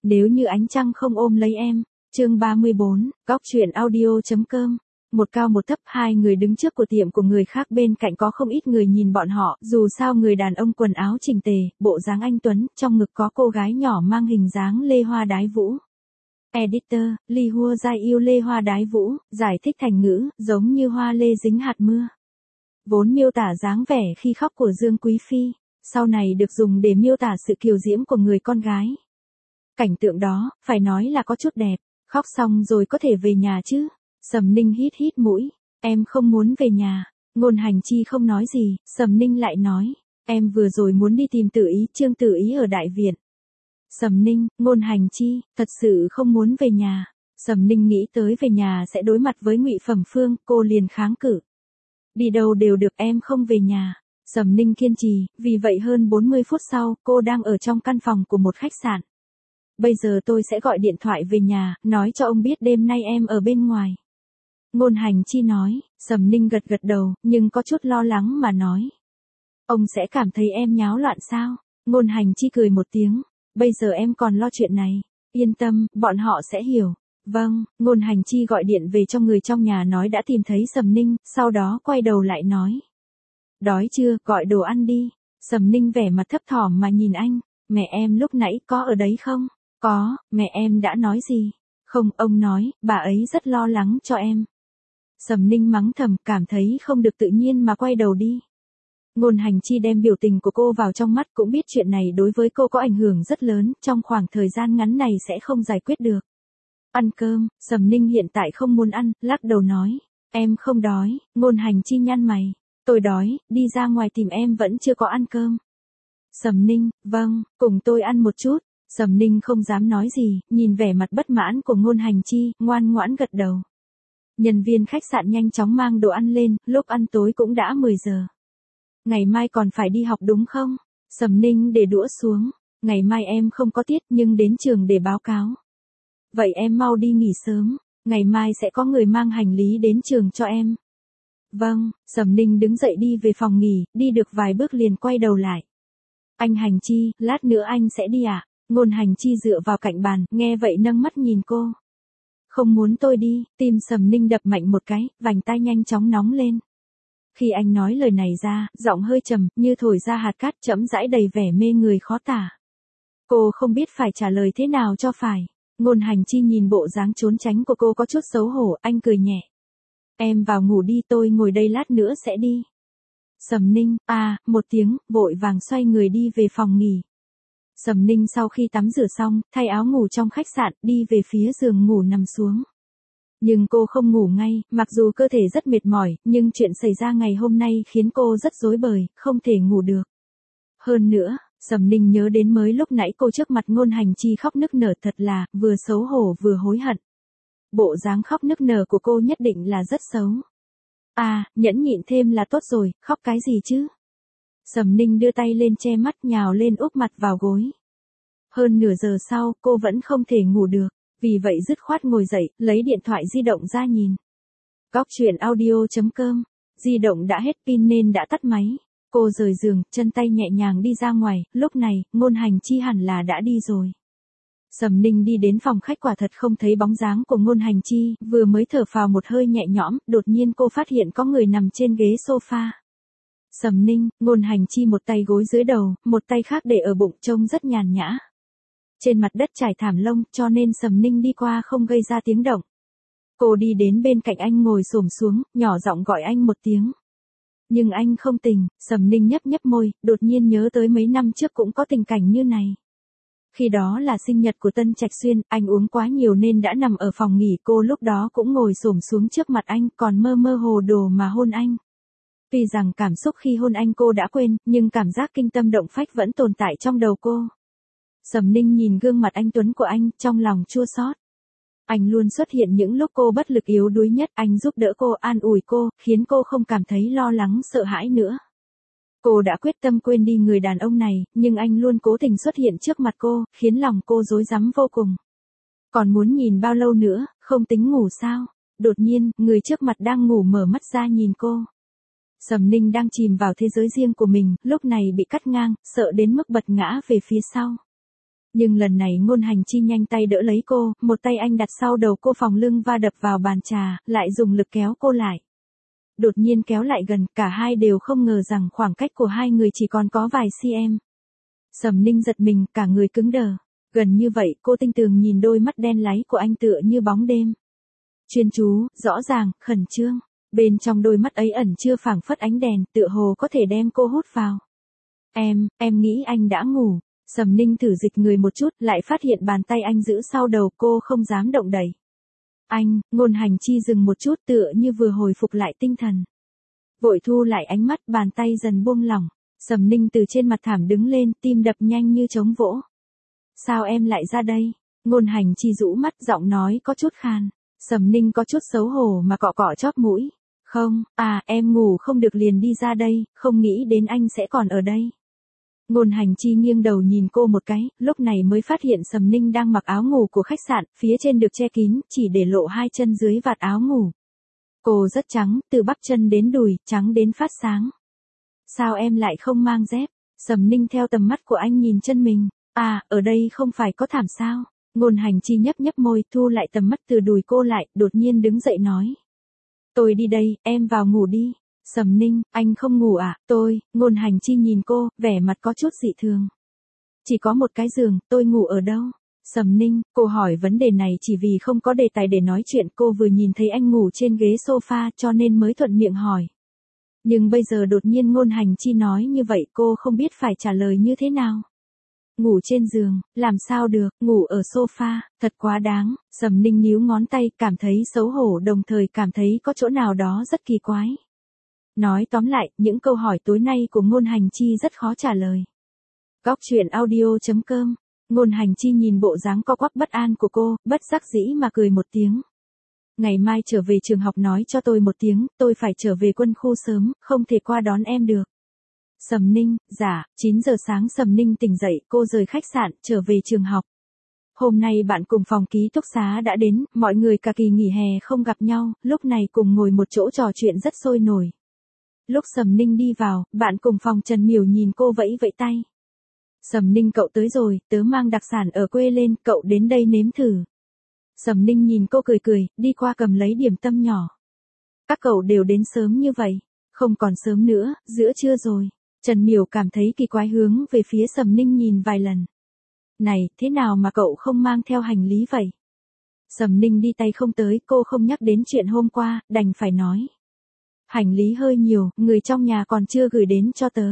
Nếu như ánh trăng không ôm lấy em. Chương 34, Góc truyện audio.com. Một cao một thấp, hai người đứng trước của tiệm của người khác, bên cạnh có không ít người nhìn bọn họ, dù sao người đàn ông quần áo chỉnh tề, bộ dáng anh tuấn, trong ngực có cô gái nhỏ mang hình dáng lê hoa đái vũ. Editor, Li Hua Giai yêu lê hoa đái vũ, giải thích thành ngữ, giống như hoa lê dính hạt mưa. Vốn miêu tả dáng vẻ khi khóc của Dương Quý Phi, sau này được dùng để miêu tả sự kiều diễm của người con gái. Cảnh tượng đó, phải nói là có chút đẹp, khóc xong rồi có thể về nhà chứ. Sầm Ninh hít hít mũi, em không muốn về nhà. Ngôn Hành Chi không nói gì, Sầm Ninh lại nói, em vừa rồi muốn đi tìm Tử Ý, Trương Tử Ý ở đại viện. Sầm Ninh, Ngôn Hành Chi, thật sự không muốn về nhà. Sầm Ninh nghĩ tới về nhà sẽ đối mặt với Ngụy Phẩm Phương, cô liền kháng cự. Đi đâu đều được, em không về nhà. Sầm Ninh kiên trì, vì vậy hơn 40 phút sau, cô đang ở trong căn phòng của một khách sạn. Bây giờ tôi sẽ gọi điện thoại về nhà, nói cho ông biết đêm nay em ở bên ngoài. Ngôn Hành Chi nói, Sầm Ninh gật gật đầu, nhưng có chút lo lắng mà nói. Ông sẽ cảm thấy em nháo loạn sao? Ngôn Hành Chi cười một tiếng, bây giờ em còn lo chuyện này. Yên tâm, bọn họ sẽ hiểu. Vâng, Ngôn Hành Chi gọi điện về cho người trong nhà nói đã tìm thấy Sầm Ninh, sau đó quay đầu lại nói. Đói chưa, gọi đồ ăn đi. Sầm Ninh vẻ mặt thấp thỏm mà nhìn anh, mẹ em lúc nãy có ở đấy không? Có, mẹ em đã nói gì? Không, ông nói, bà ấy rất lo lắng cho em. Sầm Ninh mắng thầm, cảm thấy không được tự nhiên mà quay đầu đi. Ngôn Hành Chi đem biểu tình của cô vào trong mắt, cũng biết chuyện này đối với cô có ảnh hưởng rất lớn, trong khoảng thời gian ngắn này sẽ không giải quyết được. Ăn cơm, Sầm Ninh hiện tại không muốn ăn, lắc đầu nói, em không đói. Ngôn Hành Chi nhăn mày, tôi đói, đi ra ngoài tìm em vẫn chưa có ăn cơm. Sầm Ninh, vâng, cùng tôi ăn một chút. Sầm Ninh không dám nói gì, nhìn vẻ mặt bất mãn của Ngôn Hành Chi, ngoan ngoãn gật đầu. Nhân viên khách sạn nhanh chóng mang đồ ăn lên, lúc ăn tối cũng đã 10 giờ. Ngày mai còn phải đi học đúng không? Sầm Ninh để đũa xuống, ngày mai em không có tiết nhưng đến trường để báo cáo. Vậy em mau đi nghỉ sớm, ngày mai sẽ có người mang hành lý đến trường cho em. Vâng, Sầm Ninh đứng dậy đi về phòng nghỉ, đi được vài bước liền quay đầu lại. Anh Hành Chi, lát nữa anh sẽ đi à? Ngôn Hành Chi dựa vào cạnh bàn, nghe vậy nâng mắt nhìn cô. Không muốn tôi đi, tim Sầm Ninh đập mạnh một cái, vành tai nhanh chóng nóng lên. Khi anh nói lời này ra, giọng hơi trầm, như thổi ra hạt cát, chậm rãi đầy vẻ mê người khó tả. Cô không biết phải trả lời thế nào cho phải. Ngôn Hành Chi nhìn bộ dáng trốn tránh của cô có chút xấu hổ, anh cười nhẹ. Em vào ngủ đi, tôi ngồi đây lát nữa sẽ đi. Sầm Ninh, một tiếng, vội vàng xoay người đi về phòng nghỉ. Sầm Ninh sau khi tắm rửa xong, thay áo ngủ trong khách sạn, đi về phía giường ngủ nằm xuống. Nhưng cô không ngủ ngay, mặc dù cơ thể rất mệt mỏi, nhưng chuyện xảy ra ngày hôm nay khiến cô rất rối bời, không thể ngủ được. Hơn nữa, Sầm Ninh nhớ đến mới lúc nãy cô trước mặt Ngôn Hành Chi khóc nức nở, thật là, vừa xấu hổ vừa hối hận. Bộ dáng khóc nức nở của cô nhất định là rất xấu. Nhẫn nhịn thêm là tốt rồi, khóc cái gì chứ? Sầm Ninh đưa tay lên che mắt, nhào lên úp mặt vào gối. Hơn nửa giờ sau, cô vẫn không thể ngủ được, vì vậy dứt khoát ngồi dậy, lấy điện thoại di động ra nhìn. Góc truyện audio.com, di động đã hết pin nên đã tắt máy. Cô rời giường, chân tay nhẹ nhàng đi ra ngoài, lúc này, Ngôn Hành Chi hẳn là đã đi rồi. Sầm Ninh đi đến phòng khách, quả thật không thấy bóng dáng của Ngôn Hành Chi, vừa mới thở phào một hơi nhẹ nhõm, đột nhiên cô phát hiện có người nằm trên ghế sofa. Sầm Ninh, Ngôn Hành Chi một tay gối dưới đầu, một tay khác để ở bụng, trông rất nhàn nhã. Trên mặt đất trải thảm lông, cho nên Sầm Ninh đi qua không gây ra tiếng động. Cô đi đến bên cạnh anh ngồi xổm xuống, nhỏ giọng gọi anh một tiếng. Nhưng anh không tỉnh. Sầm Ninh nhấp nhấp môi, đột nhiên nhớ tới mấy năm trước cũng có tình cảnh như này. Khi đó là sinh nhật của Tân Trạch Xuyên, anh uống quá nhiều nên đã nằm ở phòng nghỉ, cô lúc đó cũng ngồi xổm xuống trước mặt anh, còn mơ mơ hồ đồ mà hôn anh. Tuy rằng cảm xúc khi hôn anh cô đã quên, nhưng cảm giác kinh tâm động phách vẫn tồn tại trong đầu cô. Sầm Ninh nhìn gương mặt anh tuấn của anh, trong lòng chua xót. Anh luôn xuất hiện những lúc cô bất lực yếu đuối nhất, anh giúp đỡ cô, an ủi cô, khiến cô không cảm thấy lo lắng sợ hãi nữa. Cô đã quyết tâm quên đi người đàn ông này, nhưng anh luôn cố tình xuất hiện trước mặt cô, khiến lòng cô rối rắm vô cùng. Còn muốn nhìn bao lâu nữa, không tính ngủ sao? Đột nhiên, người trước mặt đang ngủ mở mắt ra nhìn cô. Sầm Ninh đang chìm vào thế giới riêng của mình, lúc này bị cắt ngang, sợ đến mức bật ngã về phía sau. Nhưng lần này Ngôn Hành Chi nhanh tay đỡ lấy cô, một tay anh đặt sau đầu cô phòng lưng va đập vào bàn trà, lại dùng lực kéo cô lại. Đột nhiên kéo lại gần, cả hai đều không ngờ rằng khoảng cách của hai người chỉ còn có vài cm. Sầm Ninh giật mình, cả người cứng đờ. Gần như vậy, cô tinh tường nhìn đôi mắt đen láy của anh tựa như bóng đêm. Chuyên chú, rõ ràng, khẩn trương. Bên trong đôi mắt ấy ẩn chưa phảng phất ánh đèn, tựa hồ có thể đem cô hút vào. Em nghĩ anh đã ngủ. Sầm Ninh thử dịch người một chút, lại phát hiện bàn tay anh giữ sau đầu cô không dám động đậy. Ngôn Hành Chi dừng một chút tựa như vừa hồi phục lại tinh thần. Vội thu lại ánh mắt, bàn tay dần buông lỏng. Sầm Ninh từ trên mặt thảm đứng lên, tim đập nhanh như trống vỗ. Sao em lại ra đây? Ngôn Hành Chi rũ mắt, giọng nói có chút khan. Sầm Ninh có chút xấu hổ mà cọ cọ chóp mũi. Không, em ngủ không được liền đi ra đây, không nghĩ đến anh sẽ còn ở đây. Ngôn Hành Chi nghiêng đầu nhìn cô một cái, lúc này mới phát hiện Sầm Ninh đang mặc áo ngủ của khách sạn, phía trên được che kín, chỉ để lộ hai chân dưới vạt áo ngủ. Cô rất trắng, từ bắp chân đến đùi, trắng đến phát sáng. Sao em lại không mang dép? Sầm Ninh theo tầm mắt của anh nhìn chân mình. Ở đây không phải có thảm sao? Ngôn Hành Chi nhấp nhấp môi, thu lại tầm mắt từ đùi cô lại, đột nhiên đứng dậy nói. Tôi đi đây, em vào ngủ đi. Sầm Ninh, anh không ngủ à? Ngôn Hành Chi nhìn cô, vẻ mặt có chút dị thường. Chỉ có một cái giường, tôi ngủ ở đâu? Sầm Ninh, cô hỏi vấn đề này chỉ vì không có đề tài để nói chuyện, cô vừa nhìn thấy anh ngủ trên ghế sofa cho nên mới thuận miệng hỏi. Nhưng bây giờ đột nhiên Ngôn Hành Chi nói như vậy, cô không biết phải trả lời như thế nào. Ngủ trên giường, làm sao được, ngủ ở sofa, thật quá đáng. Sầm Ninh níu ngón tay, cảm thấy xấu hổ đồng thời cảm thấy có chỗ nào đó rất kỳ quái. Nói tóm lại, những câu hỏi tối nay của Ngôn Hành Chi rất khó trả lời. Góc truyện audio.com. Ngôn Hành Chi nhìn bộ dáng co quắp bất an của cô, bất đắc dĩ mà cười một tiếng. Ngày mai trở về trường học nói cho tôi một tiếng, tôi phải trở về quân khu sớm, không thể qua đón em được. Sầm Ninh, dạ. 9 giờ sáng Sầm Ninh tỉnh dậy, cô rời khách sạn, trở về trường học. Hôm nay bạn cùng phòng ký túc xá đã đến, mọi người cả kỳ nghỉ hè không gặp nhau, lúc này cùng ngồi một chỗ trò chuyện rất sôi nổi. Lúc Sầm Ninh đi vào, bạn cùng phòng Trần Miểu nhìn cô vẫy vẫy tay. Sầm Ninh, cậu tới rồi, tớ mang đặc sản ở quê lên, cậu đến đây nếm thử. Sầm Ninh nhìn cô cười cười, đi qua cầm lấy điểm tâm nhỏ. Các cậu đều đến sớm như vậy, không còn sớm nữa, giữa trưa rồi. Trần Miểu cảm thấy kỳ quái, hướng về phía Sầm Ninh nhìn vài lần. Này, thế nào mà cậu không mang theo hành lý vậy? Sầm Ninh đi tay không tới, cô không nhắc đến chuyện hôm qua, đành phải nói. Hành lý hơi nhiều, người trong nhà còn chưa gửi đến cho tớ.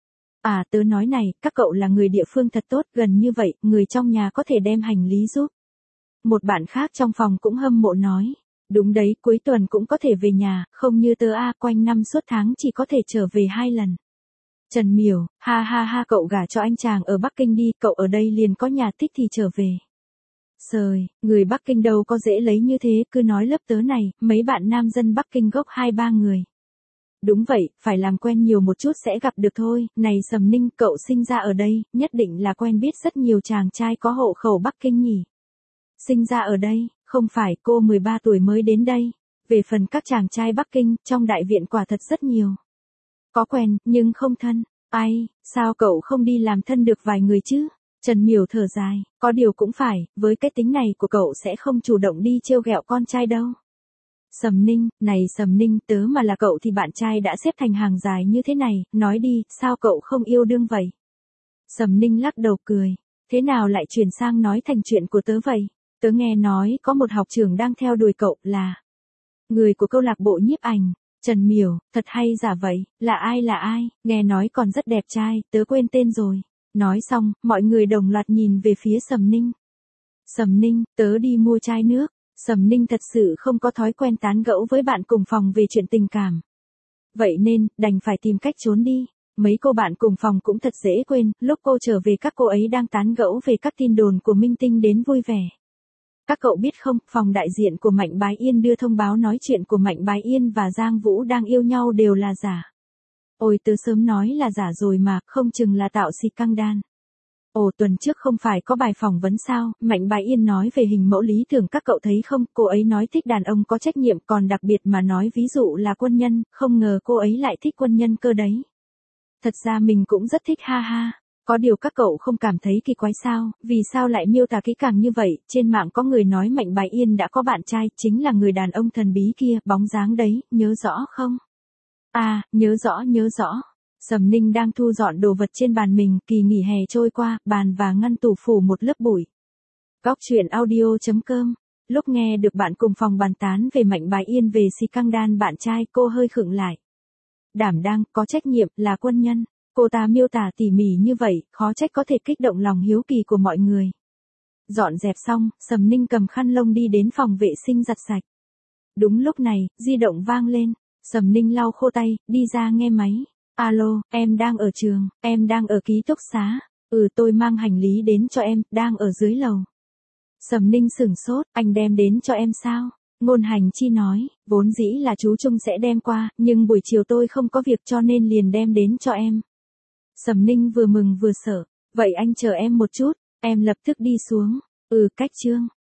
Tớ nói này, các cậu là người địa phương thật tốt, gần như vậy, người trong nhà có thể đem hành lý giúp. Một bạn khác trong phòng cũng hâm mộ nói. Đúng đấy, cuối tuần cũng có thể về nhà, không như tớ quanh năm suốt tháng chỉ có thể trở về 2 lần. Trần Miểu, ha ha ha, cậu gả cho anh chàng ở Bắc Kinh đi, cậu ở đây liền có nhà thích thì trở về. Sời, người Bắc Kinh đâu có dễ lấy như thế, cứ nói lớp tớ này, mấy bạn nam dân Bắc Kinh gốc 2-3 người. Đúng vậy, phải làm quen nhiều một chút sẽ gặp được thôi, này Sầm Ninh, cậu sinh ra ở đây, nhất định là quen biết rất nhiều chàng trai có hộ khẩu Bắc Kinh nhỉ. Sinh ra ở đây, không phải, cô 13 tuổi mới đến đây. Về phần các chàng trai Bắc Kinh, trong đại viện quả thật rất nhiều. Có quen, nhưng không thân. Sao cậu không đi làm thân được vài người chứ? Trần Miểu thở dài, có điều cũng phải, với cái tính này của cậu sẽ không chủ động đi trêu ghẹo con trai đâu. Sầm Ninh, này Sầm Ninh, tớ mà là cậu thì bạn trai đã xếp thành hàng dài như thế này, nói đi, sao cậu không yêu đương vậy? Sầm Ninh lắc đầu cười, thế nào lại chuyển sang nói thành chuyện của tớ vậy? Tớ nghe nói có một học trưởng đang theo đuổi cậu, là người của câu lạc bộ nhiếp ảnh. Trần Miểu, thật hay giả vậy, là ai, nghe nói còn rất đẹp trai, tớ quên tên rồi. Nói xong, mọi người đồng loạt nhìn về phía Sầm Ninh. Sầm Ninh, tớ đi mua chai nước. Sầm Ninh thật sự không có thói quen tán gẫu với bạn cùng phòng về chuyện tình cảm. Vậy nên, đành phải tìm cách trốn đi. Mấy cô bạn cùng phòng cũng thật dễ quên, lúc cô trở về các cô ấy đang tán gẫu về các tin đồn của Minh Tinh đến vui vẻ. Các cậu biết không, phòng đại diện của Mạnh Bái Yên đưa thông báo nói chuyện của Mạnh Bái Yên và Giang Vũ đang yêu nhau đều là giả. Ôi, tớ sớm nói là giả rồi mà, không chừng là tạo xì căng đan. Tuần trước không phải có bài phỏng vấn sao, Mạnh Bái Yên nói về hình mẫu lý tưởng, các cậu thấy không, cô ấy nói thích đàn ông có trách nhiệm, còn đặc biệt mà nói ví dụ là quân nhân, không ngờ cô ấy lại thích quân nhân cơ đấy. Thật ra mình cũng rất thích, ha ha. Có điều các cậu không cảm thấy kỳ quái sao, vì sao lại miêu tả kỹ càng như vậy, trên mạng có người nói Mạnh Bái Yên đã có bạn trai, chính là người đàn ông thần bí kia, bóng dáng đấy, nhớ rõ không? À, nhớ rõ. Sầm Ninh đang thu dọn đồ vật trên bàn mình, kỳ nghỉ hè trôi qua, bàn và ngăn tủ phủ một lớp bụi. Góc chuyện audio.com. Lúc nghe được bạn cùng phòng bàn tán về Mạnh Bái Yên về Si Căng Đan bạn trai, cô hơi khựng lại. Đảm đang, có trách nhiệm, là quân nhân. Cô ta miêu tả tỉ mỉ như vậy, khó trách có thể kích động lòng hiếu kỳ của mọi người. Dọn dẹp xong, Sầm Ninh cầm khăn lông đi đến phòng vệ sinh giặt sạch. Đúng lúc này, di động vang lên. Sầm Ninh lau khô tay, đi ra nghe máy. Alo, em đang ở trường, em đang ở ký túc xá. Tôi mang hành lý đến cho em, đang ở dưới lầu. Sầm Ninh sửng sốt, anh đem đến cho em sao? Ngôn Hành Chi nói, vốn dĩ là chú Trung sẽ đem qua, nhưng buổi chiều tôi không có việc cho nên liền đem đến cho em. Sầm Ninh vừa mừng vừa sợ, vậy anh chờ em một chút, em lập tức đi xuống. Cách Trương.